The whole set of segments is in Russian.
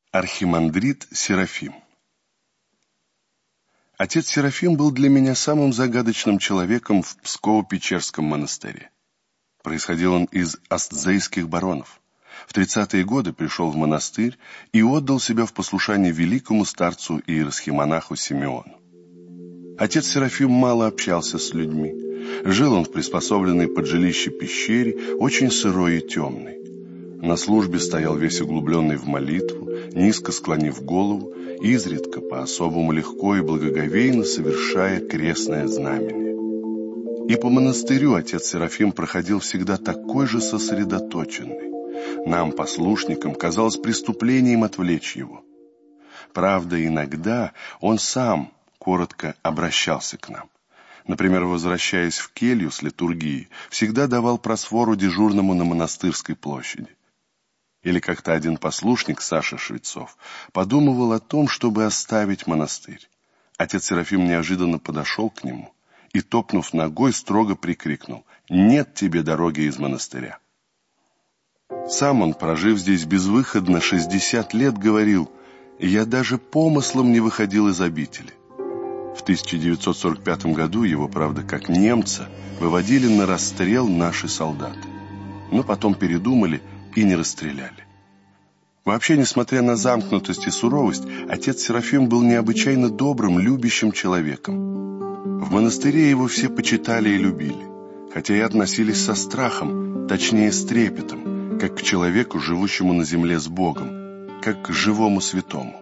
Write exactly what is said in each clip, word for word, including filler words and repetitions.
Архимандрит Серафим. Отец Серафим был для меня самым загадочным человеком в Псково-Печерском монастыре. Происходил он из астзейских баронов. В тридцатые годы пришел в монастырь и отдал себя в послушание великому старцу и иеросхимонаху Симеону. Отец Серафим мало общался с людьми. Жил он в приспособленной под жилище пещере, очень сырой и темной. На службе стоял весь углубленный в молитву, низко склонив голову, изредка по-особому легко и благоговейно совершая крестное знамение. И по монастырю отец Серафим проходил всегда такой же сосредоточенный. Нам, послушникам, казалось преступлением отвлечь его. Правда, иногда он сам коротко обращался к нам. Например, возвращаясь в келью с литургии, всегда давал просфору дежурному на Монастырской площади. Или как-то один послушник, Саша Швецов, подумывал о том, чтобы оставить монастырь. Отец Серафим неожиданно подошел к нему и, топнув ногой, строго прикрикнул: «Нет тебе дороги из монастыря!» Сам он, прожив здесь безвыходно шестьдесят лет, говорил: «Я даже помыслом не выходил из обители». В тысяча девятьсот сорок пятом году его, правда, как немца, выводили на расстрел наши солдаты. Но потом передумали и не расстреляли. Вообще, несмотря на замкнутость и суровость, отец Серафим был необычайно добрым, любящим человеком. В монастыре его все почитали и любили, хотя и относились со страхом, точнее с трепетом, как к человеку, живущему на земле с Богом, как к живому святому.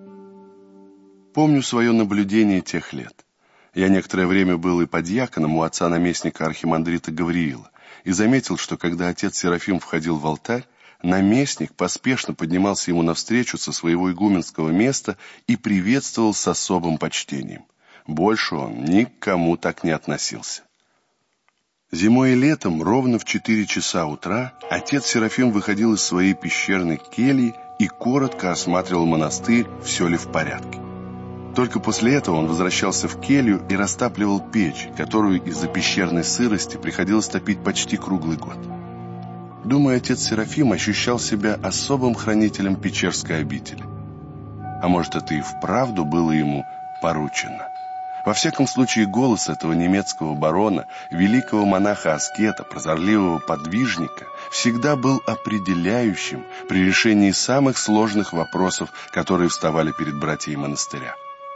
Помню свое наблюдение тех лет. Я некоторое время был и подьяконом у отца-наместника архимандрита Гавриила, и заметил, что когда отец Серафим входил в алтарь, наместник поспешно поднимался ему навстречу со своего игуменского места и приветствовал с особым почтением. Больше он ни к кому так не относился. Зимой и летом ровно в четыре часа утра отец Серафим выходил из своей пещерной кельи и коротко осматривал монастырь, все ли в порядке. Только после этого он возвращался в келью и растапливал печь, которую из-за пещерной сырости приходилось топить почти круглый год. Думаю, отец Серафим ощущал себя особым хранителем Печерской обители. А может, это и вправду было ему поручено. Во всяком случае, голос этого немецкого барона, великого монаха-аскета, прозорливого подвижника, всегда был определяющим при решении самых сложных вопросов, которые вставали перед братьями монастыря.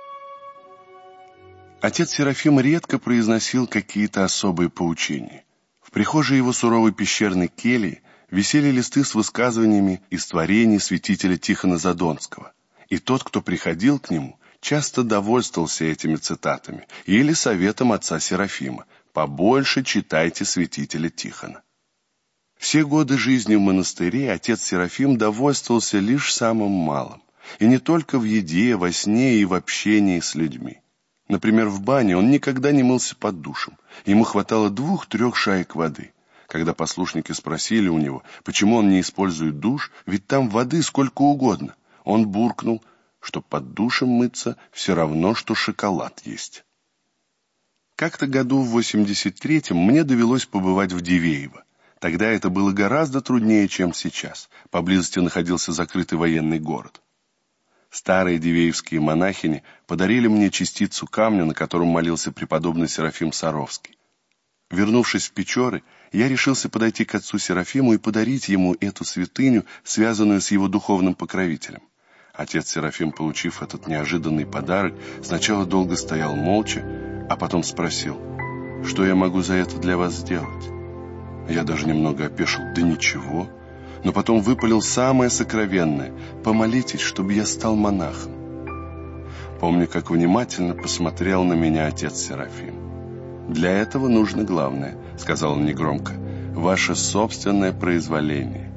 Отец Серафим редко произносил какие-то особые поучения. В прихожей его суровой пещерной кельи висели листы с высказываниями из творений святителя Тихона Задонского, и тот, кто приходил к нему, часто довольствовался этими цитатами или советом отца Серафима: «Побольше читайте святителя Тихона». Все годы жизни в монастыре отец Серафим довольствовался лишь самым малым, и не только в еде, во сне и в общении с людьми. Например, в бане он никогда не мылся под душем. Ему хватало двух-трех шаек воды. Когда послушники спросили у него, почему он не использует душ, ведь там воды сколько угодно, он буркнул, что под душем мыться все равно, что шоколад есть. Как-то году в восемьдесят третьем мне довелось побывать в Дивеево. Тогда это было гораздо труднее, чем сейчас. Поблизости находился закрытый военный город. Старые дивеевские монахини подарили мне частицу камня, на котором молился преподобный Серафим Саровский. Вернувшись в Печоры, я решился подойти к отцу Серафиму и подарить ему эту святыню, связанную с его духовным покровителем. Отец Серафим, получив этот неожиданный подарок, сначала долго стоял молча, а потом спросил: «Что я могу за это для вас сделать?» Я даже немного опешил: «Да ничего». Но потом выпалил самое сокровенное: «Помолитесь, чтобы я стал монахом». Помню, как внимательно посмотрел на меня отец Серафим. «Для этого нужно главное», — сказал он негромко, — «ваше собственное произволение».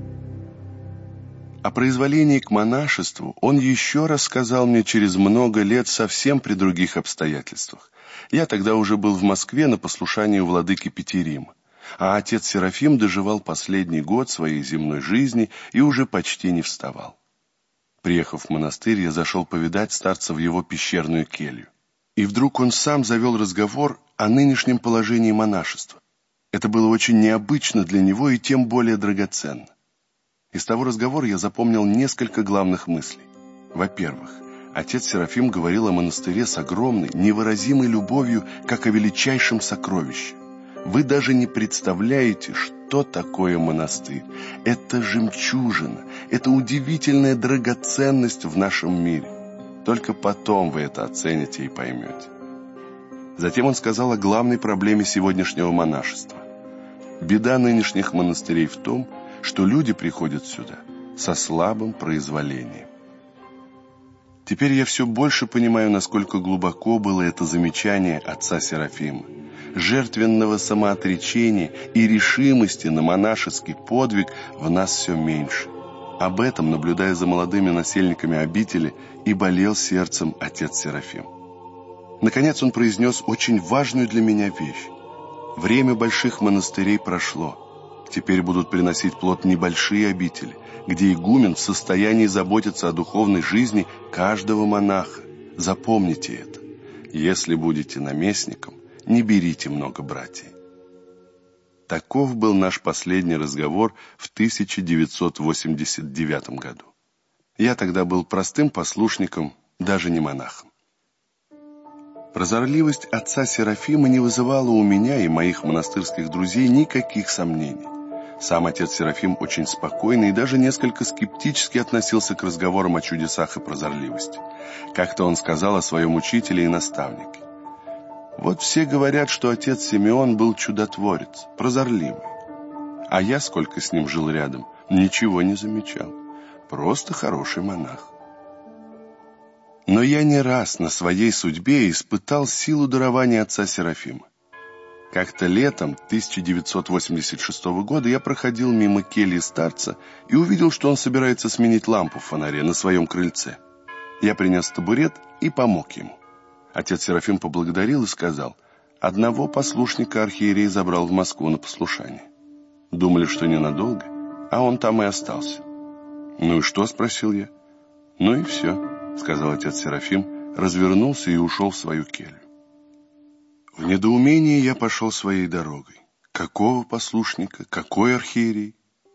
О произволении к монашеству он еще раз сказал мне через много лет совсем при других обстоятельствах. Я тогда уже был в Москве на послушании у владыки Петерима, а отец Серафим доживал последний год своей земной жизни и уже почти не вставал. Приехав в монастырь, я зашел повидать старца в его пещерную келью. И вдруг он сам завел разговор о нынешнем положении монашества. Это было очень необычно для него и тем более драгоценно. Из того разговора я запомнил несколько главных мыслей. Во-первых, отец Серафим говорил о монастыре с огромной, невыразимой любовью, как о величайшем сокровище. Вы даже не представляете, что такое монастырь. Это жемчужина, это удивительная драгоценность в нашем мире. Только потом вы это оцените и поймете. Затем он сказал о главной проблеме сегодняшнего монашества. Беда нынешних монастырей в том, что люди приходят сюда со слабым произволением. Теперь я все больше понимаю, насколько глубоко было это замечание отца Серафима. Жертвенного самоотречения и решимости на монашеский подвиг в нас все меньше. Об этом, наблюдая за молодыми насельниками обители, и болел сердцем отец Серафим. Наконец он произнес очень важную для меня вещь. Время больших монастырей прошло. Теперь будут приносить плод небольшие обители, где игумен в состоянии заботиться о духовной жизни каждого монаха. Запомните это. Если будете наместником, не берите много братьев. Таков был наш последний разговор в тысяча девятьсот восемьдесят девятом году. Я тогда был простым послушником, даже не монахом. Прозорливость отца Серафима не вызывала у меня и моих монастырских друзей никаких сомнений. Сам отец Серафим очень спокойно и даже несколько скептически относился к разговорам о чудесах и прозорливости. Как-то он сказал о своем учителе и наставнике. Вот все говорят, что отец Симеон был чудотворец, прозорливый. А я, сколько с ним жил рядом, ничего не замечал. Просто хороший монах. Но я не раз на своей судьбе испытал силу дарования отца Серафима. Как-то летом тысяча девятьсот восемьдесят шестого года я проходил мимо кельи старца и увидел, что он собирается сменить лампу в фонаре на своем крыльце. Я принес табурет и помог ему. Отец Серафим поблагодарил и сказал: одного послушника архиерей забрал в Москву на послушание. Думали, что ненадолго, а он там и остался. «Ну и что?» – спросил я. «Ну и все», – сказал отец Серафим, развернулся и ушел в свою келью. В недоумении я пошел своей дорогой. Какого послушника? Какой архиерей?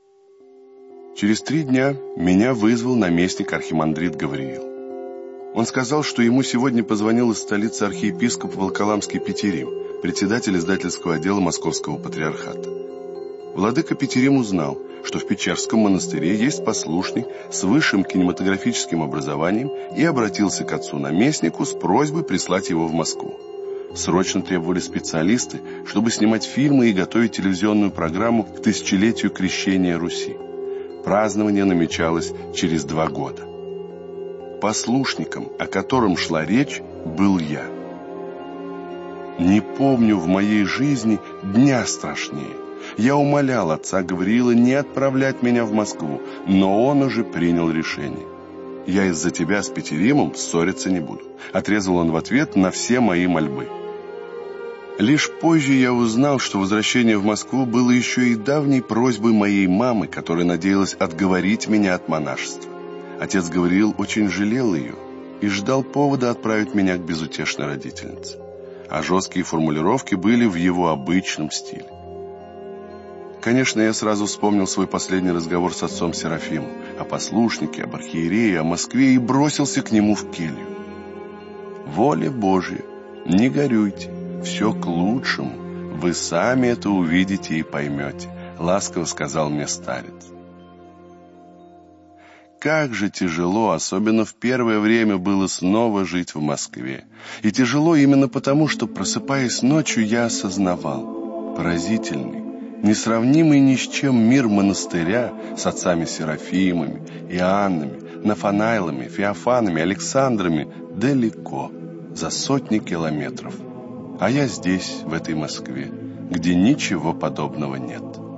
Через три дня меня вызвал наместник архимандрит Гавриил. Он сказал, что ему сегодня позвонил из столицы архиепископ Волоколамский Петерим, председатель издательского отдела Московского патриархата. Владыка Петерим узнал, что в Печерском монастыре есть послушник с высшим кинематографическим образованием, и обратился к отцу-наместнику с просьбой прислать его в Москву. Срочно требовали специалисты, чтобы снимать фильмы и готовить телевизионную программу к тысячелетию крещения Руси. Празднование намечалось через два года. Послушником, о котором шла речь, был я. Не помню в моей жизни дня страшнее. Я умолял отца Гавриила не отправлять меня в Москву, но он уже принял решение. «Я из-за тебя с Петеримом ссориться не буду», — отрезал он в ответ на все мои мольбы. Лишь позже я узнал, что возвращение в Москву было еще и давней просьбой моей мамы, которая надеялась отговорить меня от монашества. Отец Гавриил очень жалел ее и ждал повода отправить меня к безутешной родительнице. А жесткие формулировки были в его обычном стиле. Конечно, я сразу вспомнил свой последний разговор с отцом Серафимом о послушнике, об архиерее, о Москве и бросился к нему в келью. «Воля Божья, не горюйте, все к лучшему, вы сами это увидите и поймете», — ласково сказал мне старец. Как же тяжело, особенно в первое время, было снова жить в Москве. И тяжело именно потому, что, просыпаясь ночью, я осознавал поразительный, несравнимый ни с чем мир монастыря с отцами Серафимами, Иоаннами, Нафанайлами, Феофанами, Александрами далеко, за сотни километров. А я здесь, в этой Москве, где ничего подобного нет.